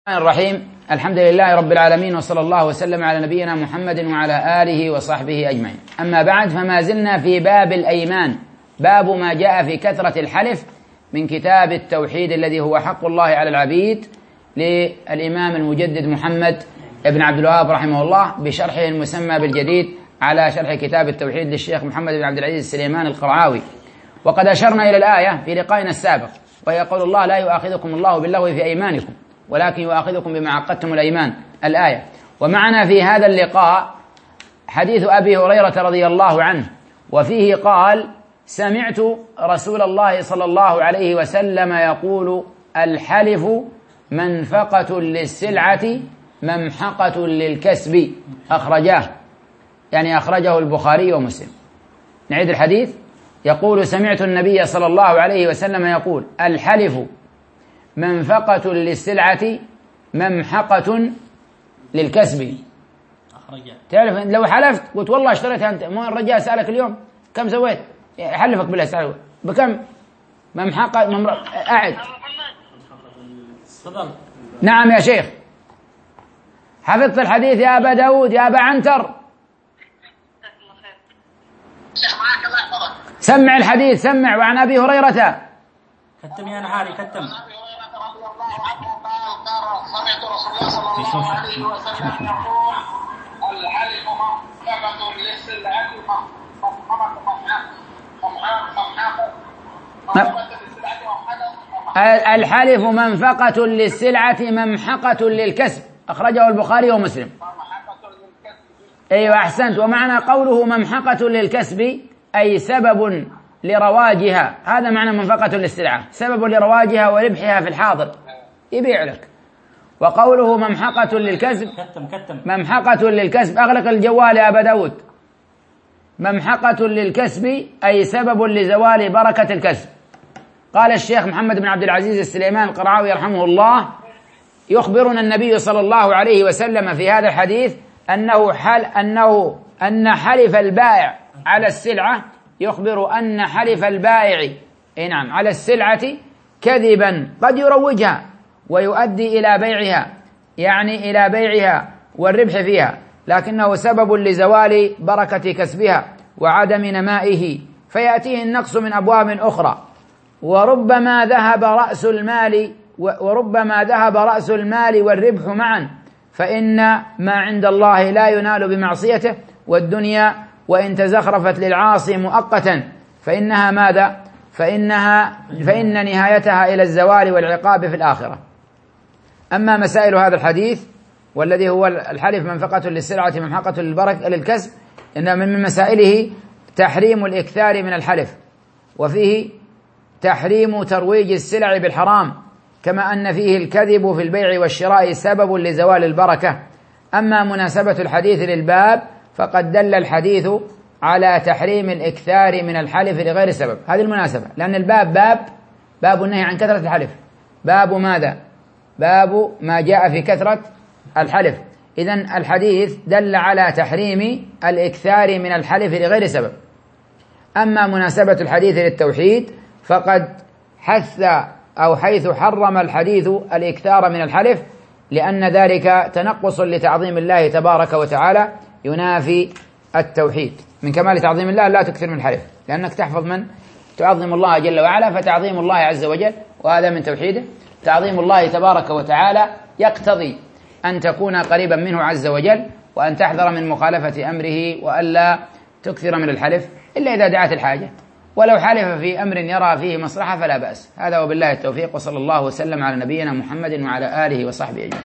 الرحيم. الحمد لله رب العالمين، وصلى الله وسلم على نبينا محمد وعلى آله وصحبه أجمعين. أما بعد، فما زلنا في باب الأيمان، باب ما جاء في كثرة الحلف من كتاب التوحيد الذي هو حق الله على العبيد للإمام المجدد محمد بن عبد الوهاب رحمه الله، بشرحه المسمى بالجديد على شرح كتاب التوحيد للشيخ محمد بن عبد العزيز السليمان القرعاوي. وقد أشرنا إلى الآية في لقائنا السابق، وهي قول الله: لا يؤاخذكم الله باللغو في أيمانكم ولكن يؤاخذكم بما عقدتم الأيمان، الآية. ومعنا في هذا اللقاء حديث أبي هريرة رضي الله عنه، وفيه قال: سمعت رسول الله صلى الله عليه وسلم يقول: الحلف منفقة للسلعة ممحقة للكسب. أخرجاه، يعني أخرجه البخاري ومسلم. نعيد الحديث. يقول: سمعت النبي صلى الله عليه وسلم يقول: الحلف منفقة للسلعة ممحقة للكسب. تعرف لو حلفت قلت والله اشتريت أنت، مو الرجاء سألك اليوم كم سويت، حلفك بالله سألك بكم ممحقة أعد. نعم يا شيخ، حفظت الحديث يا أبا داود يا أبا عنتر. سمع الحديث، سمع. وعن أبي هريرة. كتم يا نهاري، كتم. سمعت رسول الله صلى الله عليه وسلم يقول: الحلف منفقة للسلعة الحلف منفقة للسلعة ممحقة للكسب. أخرجه البخاري ومسلم. أيوة أحسنت. ومعنى قوله ممحقة للكسب أي سبب لرواجها، هذا معنى منفقة للسلعة، سبب لرواجها وربحها في الحاضر، يبيع لك. وقوله ممحقة للكسب، ممحقة للكسب. أغلق الجوال يا أبا داود. ممحقة للكسب أي سبب لزوال بركة الكسب. قال الشيخ محمد بن عبد العزيز السليمان القرعاوي رحمه الله: يخبرنا النبي صلى الله عليه وسلم في هذا الحديث أن حلف البائع على السلعة، يخبر أن حلف البائع نعم على السلعة كذبا قد يروجها ويؤدي إلى بيعها، يعني إلى بيعها والربح فيها، لكنه سبب لزوال بركة كسبها وعدم نمائه، فيأتيه النقص من أبواب أخرى. وربما ذهب رأس المال والربح معا، فإن ما عند الله لا ينال بمعصيته، والدنيا وإن تزخرفت للعاصي مؤقتا فإنها ماذا؟ فإن نهايتها إلى الزوال والعقاب في الآخرة. أما مسائل هذا الحديث والذي هو الحلف منفقة للسلعة ممحقة للكسب، إن من مسائله تحريم الإكثار من الحلف، وفيه تحريم ترويج السلع بالحرام، كما أن فيه الكذب في البيع والشراء سبب لزوال البركة. أما مناسبة الحديث للباب فقد دل الحديث على تحريم الإكثار من الحلف لغير سبب. هذه المناسبة، لأن الباب باب النهي عن كثرة الحلف. باب ماذا؟ باب ما جاء في كثرة الحلف. إذن الحديث دل على تحريم الإكثار من الحلف لغير سبب. أما مناسبة الحديث للتوحيد فقد حيث حرم الحديث الإكثار من الحلف، لأن ذلك تنقص لتعظيم الله تبارك وتعالى ينافي التوحيد. من كمال تعظيم الله لا تكثر من الحلف، لأنك تحفظ من تعظم الله جل وعلا، فتعظيم الله عز وجل وهذا من توحيده. تعظيم الله تبارك وتعالى يقتضي أن تكون قريبا منه عز وجل، وأن تحذر من مخالفة أمره، وألا تكثر من الحلف إلا إذا دعت الحاجة، ولو حلف في أمر يرى فيه مصلحة فلا بأس. هذا وبالله التوفيق، وصلى الله وسلم على نبينا محمد وعلى آله وصحبه أجمعين.